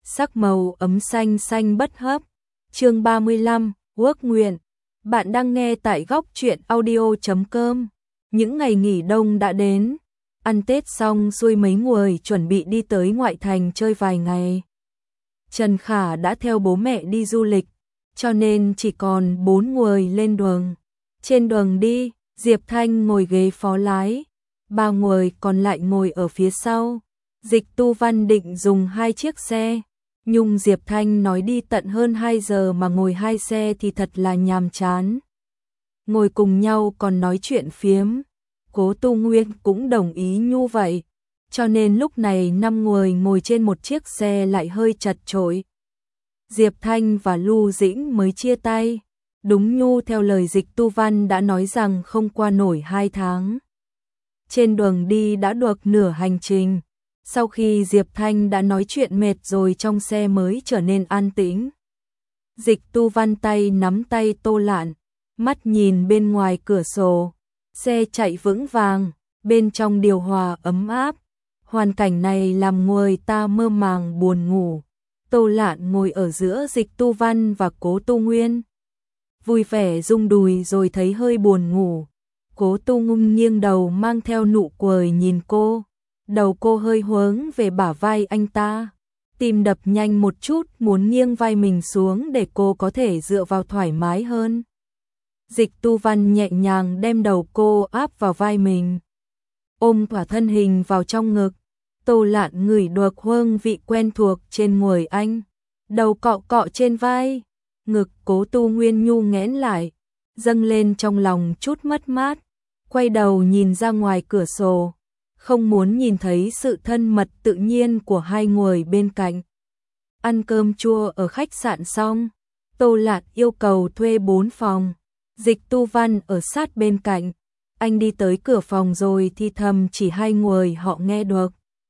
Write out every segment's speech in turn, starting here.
sắc màu ấm xanh xanh bất hấp. Chương 35, ước nguyện. Bạn đang nghe tại góc truyện audio.com. Những ngày nghỉ đông đã đến, ăn Tết xong xuôi mấy người chuẩn bị đi tới ngoại thành chơi vài ngày. Trần Khả đã theo bố mẹ đi du lịch, cho nên chỉ còn 4 người lên đường. Trên đường đi, Diệp Thanh ngồi ghế phó lái, 3 người còn lại ngồi ở phía sau. Dịch Tu Văn định dùng 2 chiếc xe, nhưng Diệp Thanh nói đi tận hơn 2 giờ mà ngồi 2 xe thì thật là nhàm chán. Ngồi cùng nhau còn nói chuyện phiếm, Cố Tu Nguyên cũng đồng ý như vậy, cho nên lúc này 5 người ngồi trên một chiếc xe lại hơi chật chội. Diệp Thanh và Lưu Dĩnh mới chia tay, đúng như theo lời Dịch Tu Văn đã nói rằng không qua nổi 2 tháng. Trên đường đi đã được nửa hành trình, sau khi Diệp Thanh đã nói chuyện mệt rồi trong xe mới trở nên an tĩnh. Dịch Tu Văn tay nắm tay Tô Lạn, mắt nhìn bên ngoài cửa sổ, xe chạy vững vàng, bên trong điều hòa ấm áp, hoàn cảnh này làm người ta mơ màng buồn ngủ. Tô Lạn ngồi ở giữa Dịch Tu Văn và Cố Tu Nguyên, vui vẻ rung đùi rồi thấy hơi buồn ngủ. Cố Tu Nguyên nghiêng đầu mang theo nụ cười nhìn cô, đầu cô hơi hướng về bả vai anh ta, tim đập nhanh một chút muốn nghiêng vai mình xuống để cô có thể dựa vào thoải mái hơn. Dịch Tu Văn nhẹ nhàng đem đầu cô áp vào vai mình, ôm cả thân hình vào trong ngực. Tô Lạn ngửi được hương vị quen thuộc trên người anh, đầu cọ cọ trên vai, ngực Cố Tu Nguyên nhu nghẽn lại, dâng lên trong lòng chút mất mát, quay đầu nhìn ra ngoài cửa sổ, không muốn nhìn thấy sự thân mật tự nhiên của hai người bên cạnh. Ăn cơm chua ở khách sạn xong, Tô Lạn yêu cầu thuê 4 phòng, Dịch Tu Văn ở sát bên cạnh. Anh đi tới cửa phòng rồi thì thầm chỉ 2 người họ nghe được.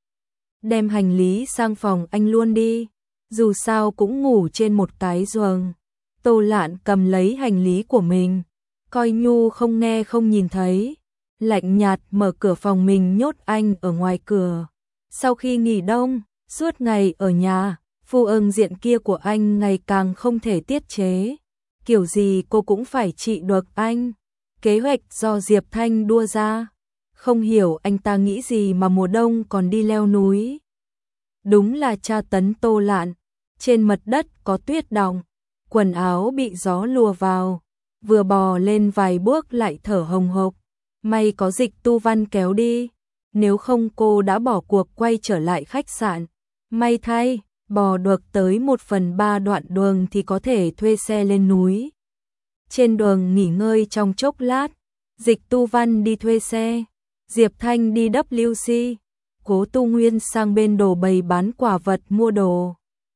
Đem hành lý sang phòng anh luôn đi, dù sao cũng ngủ trên một cái giường. Tô Lạn cầm lấy hành lý của mình, coi như không nghe không nhìn thấy, lạnh nhạt mở cửa phòng mình nhốt anh ở ngoài cửa. Sau khi nghỉ đông, suốt ngày ở nhà, phương diện kia của anh ngày càng không thể tiết chế. Kiểu gì cô cũng phải trị được anh. Kế hoạch do Diệp Thanh đưa ra, không hiểu anh ta nghĩ gì mà mùa đông còn đi leo núi. Đúng là tra tấn Tô Lạn. Trên mặt đất có tuyết đọng, quần áo bị gió lùa vào, vừa bò lên vài bước lại thở hồng hộc. May có Dịch Tu Văn kéo đi, nếu không cô đã bỏ cuộc quay trở lại khách sạn. May thay, bò được tới 1/3 đoạn đường thì có thể thuê xe lên núi. Trên đường nghỉ ngơi trong chốc lát, Dịch Tu Văn đi thuê xe, Diệp Thanh đi WC, Cố Tu Nguyên sang bên đồ bày bán quả vật mua đồ.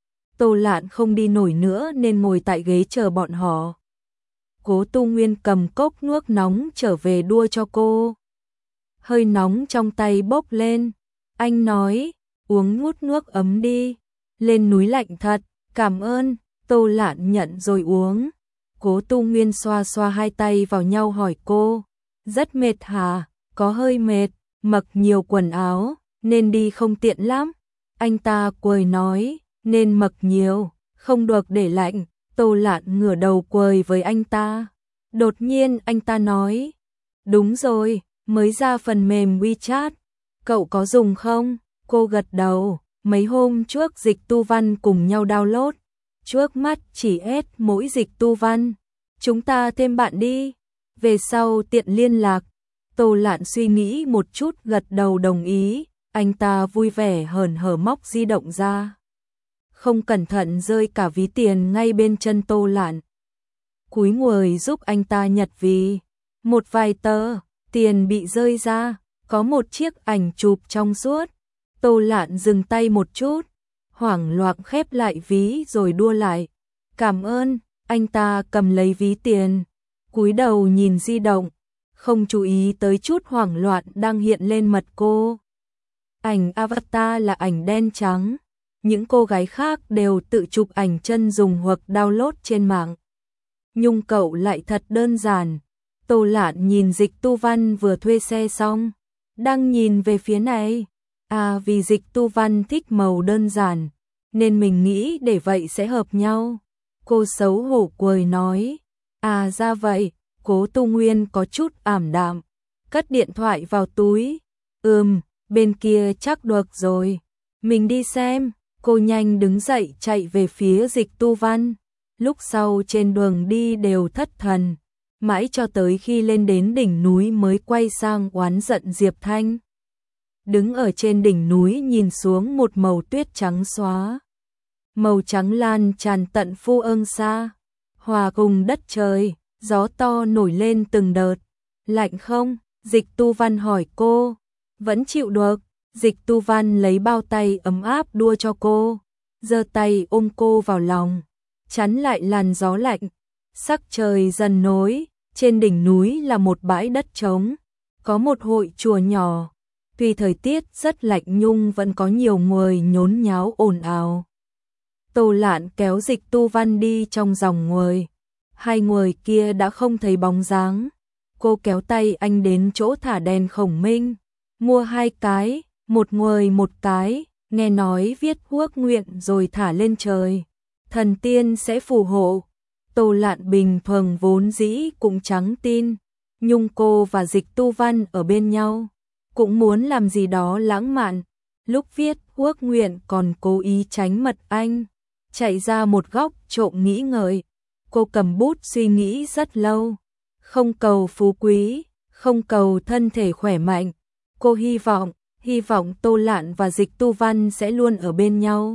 Tô Lạn không đi nổi nữa nên ngồi tại ghế chờ bọn họ. Cố Tu Nguyên cầm cốc nước nóng trở về đua cho cô. Hơi nóng trong tay bốc lên, anh nói, uống ngút nước ấm đi, lên núi lạnh thật, cảm ơn. Tô Lạn nhận rồi uống. Cố Tu Nguyên xoa xoa hai tay vào nhau hỏi cô, rất mệt hả? Có hơi mệt, mặc nhiều quần áo, nên đi không tiện lắm. Anh ta cười nói, nên mặc nhiều, không được để lạnh. Tô Lạn ngửa đầu cười với anh ta. Đột nhiên anh ta nói, đúng rồi, mới ra phần mềm WeChat, cậu có dùng không? Cô gật đầu, mấy hôm trước Dịch Tu Văn cùng nhau download, trước mắt chỉ ép mỗi Dịch Tu Văn. Chúng ta thêm bạn đi, về sau tiện liên lạc. Tô Lạn suy nghĩ một chút gật đầu đồng ý, anh ta vui vẻ hớn hở móc di động ra. Không cẩn thận rơi cả ví tiền ngay bên chân Tô Lạn. Cúi người giúp anh ta nhặt ví, một vài tờ, tiền bị rơi ra, có một chiếc ảnh chụp trong suốt. Tô Lạn dừng tay một chút, hoảng loạn khép lại ví rồi đua lại. Cảm ơn. Anh ta cầm lấy ví tiền, cúi đầu nhìn di động, không chú ý tới chút hoảng loạn đang hiện lên mặt cô. Ảnh avatar là ảnh đen trắng, những cô gái khác đều tự chụp ảnh chân dùng hoặc download trên mạng. Nhưng cậu lại thật đơn giản. Tô Lạn nhìn Dịch Tu Văn vừa thuê xe xong, đang nhìn về phía này. À, vì Dịch Tu Văn thích màu đơn giản, nên mình nghĩ để vậy sẽ hợp nhau. Cô xấu hổ cười nói, à ra vậy. Cố Tu Nguyên có chút ảm đạm, cất điện thoại vào túi. Bên kia chắc được rồi. Mình đi xem. Cô nhanh đứng dậy chạy về phía Dịch Tu Văn. Lúc sau trên đường đi đều thất thần, mãi cho tới khi lên đến đỉnh núi mới quay sang oán giận Diệp Thanh. Đứng ở trên đỉnh núi nhìn xuống một màu tuyết trắng xóa. Màu trắng lan tràn tận Phu Ương xa, hòa cùng đất trời, gió to nổi lên từng đợt. Lạnh không? Dịch Tu Văn hỏi cô. Vẫn chịu được. Dịch Tu Văn lấy bao tay ấm áp đua cho cô, giơ tay ôm cô vào lòng, chắn lại làn gió lạnh. Sắc trời dần nối, trên đỉnh núi là một bãi đất trống, có một hội chùa nhỏ. Tuy thời tiết rất lạnh nhưng vẫn có nhiều người nhốn nháo ồn ào. Tô Lạn kéo Dịch Tu Văn đi trong dòng người. Hai người kia đã không thấy bóng dáng. Cô kéo tay anh đến chỗ thả đèn khổng minh, mua 2 cái, một người một cái, nghe nói viết ước nguyện rồi thả lên trời, thần tiên sẽ phù hộ. Tô Lạn bình thường vốn dĩ cũng chẳng tin, nhưng cô và Dịch Tu Văn ở bên nhau, cũng muốn làm gì đó lãng mạn. Lúc viết ước nguyện còn cố ý tránh mặt anh, chạy ra một góc trộm nghĩ ngợi. Cô cầm bút suy nghĩ rất lâu, không cầu phú quý, không cầu thân thể khỏe mạnh. Cô hy vọng Tô Lạn và Dịch Tu Văn sẽ luôn ở bên nhau.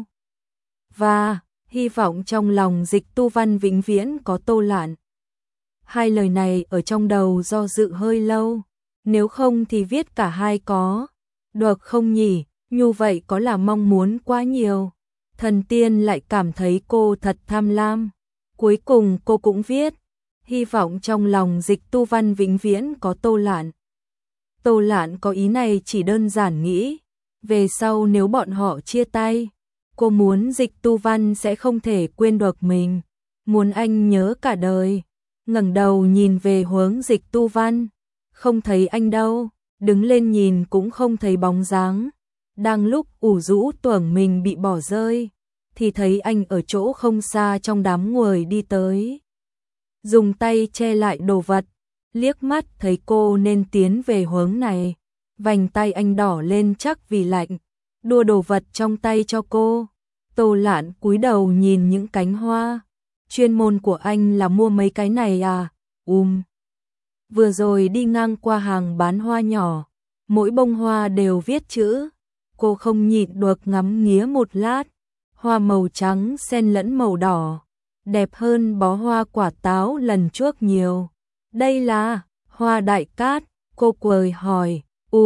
Và hy vọng trong lòng Dịch Tu Văn vĩnh viễn có Tô Lạn. Hai lời này ở trong đầu do dự hơi lâu, nếu không thì viết cả hai có. Được không nhỉ? Như vậy có là mong muốn quá nhiều. Thần tiên lại cảm thấy cô thật tham lam. Cuối cùng cô cũng viết, hy vọng trong lòng Dịch Tu Văn vĩnh viễn có Tô Lạn. Tô Lạn có ý này chỉ đơn giản nghĩ, về sau nếu bọn họ chia tay, cô muốn Dịch Tu Văn sẽ không thể quên được mình, muốn anh nhớ cả đời. Ngẩng đầu nhìn về hướng Dịch Tu Văn, không thấy anh đâu, đứng lên nhìn cũng không thấy bóng dáng. Đang lúc ủ rũ tưởng mình bị bỏ rơi, thì thấy anh ở chỗ không xa trong đám người đi tới. Dùng tay che lại đồ vật, liếc mắt thấy cô nên tiến về hướng này. Vành tay anh đỏ lên chắc vì lạnh, đua đồ vật trong tay cho cô. Tô Lạn cúi đầu nhìn những cánh hoa. Chuyên môn của anh là mua mấy cái này à? Vừa rồi đi ngang qua hàng bán hoa nhỏ, mỗi bông hoa đều viết chữ. Cô không nhịn được ngắm nghía một lát. Hoa màu trắng xen lẫn màu đỏ, đẹp hơn bó hoa quả táo lần trước nhiều. Đây là hoa đại cát. Cô cười hỏi.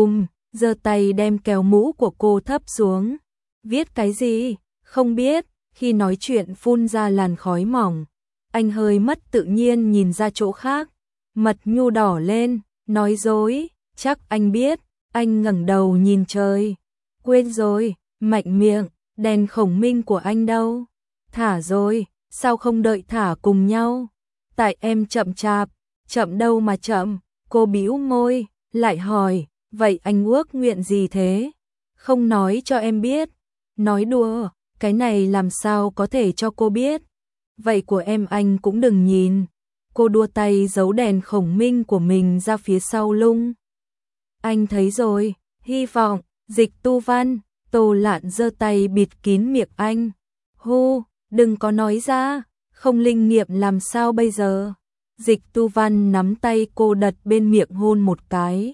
Giơ tay đem kéo mũ của cô thấp xuống. Viết cái gì? Không biết. Khi nói chuyện phun ra làn khói mỏng. Anh hơi mất tự nhiên nhìn ra chỗ khác, mặt nhu đỏ lên, nói dối. Chắc anh biết. Anh ngẩng đầu nhìn trời. Quên rồi. Mạnh miệng. Đèn khổng minh của anh đâu? Thả rồi. Sao không đợi thả cùng nhau? Tại em chậm chạp. Chậm đâu mà chậm? Cô bĩu môi, lại hỏi, vậy anh ước nguyện gì thế? Không nói cho em biết. Nói đùa, cái này làm sao có thể cho cô biết? Vậy của em anh cũng đừng nhìn. Cô đua tay giấu đèn khổng minh của mình ra phía sau lưng. Anh thấy rồi, hy vọng. Dịch Tu Văn. Tô Lạn giơ tay bịt kín miệng anh. Hô, đừng có nói ra, không linh nghiệm làm sao bây giờ? Dịch Tu Văn nắm tay cô đặt bên miệng hôn một cái.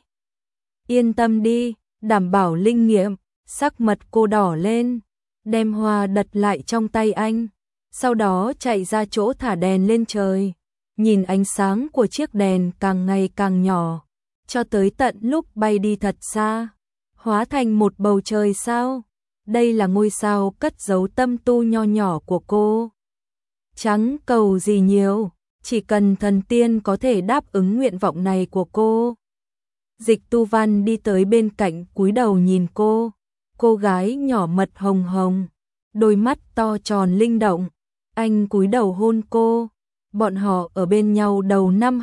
Yên tâm đi, đảm bảo linh nghiệm. Sắc mặt cô đỏ lên, đem hoa đặt lại trong tay anh, sau đó chạy ra chỗ thả đèn lên trời. Nhìn ánh sáng của chiếc đèn càng ngày càng nhỏ, cho tới tận lúc bay đi thật xa, hóa thành một bầu trời sao. Đây là ngôi sao cất giấu tâm tu nho nhỏ của cô. Chẳng cầu gì nhiều, chỉ cần thần tiên có thể đáp ứng nguyện vọng này của cô. Dịch Tu Văn đi tới bên cạnh cúi đầu nhìn cô. Cô gái nhỏ mật hồng hồng, đôi mắt to tròn linh động. Anh cúi đầu hôn cô. Bọn họ ở bên nhau đầu năm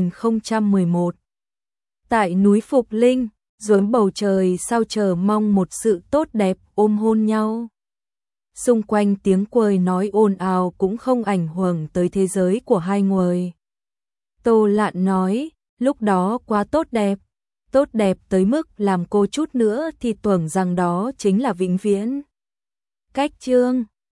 2011. Tại núi Phục Linh, dưới bầu trời sao chờ mong một sự tốt đẹp ôm hôn nhau. xung quanh tiếng quầy nói ồn ào cũng không ảnh hưởng tới thế giới của hai người. Tô Lạn nói, lúc đó quá tốt đẹp tới mức làm cô chút nữa thì tưởng rằng đó chính là vĩnh viễn. Cách chương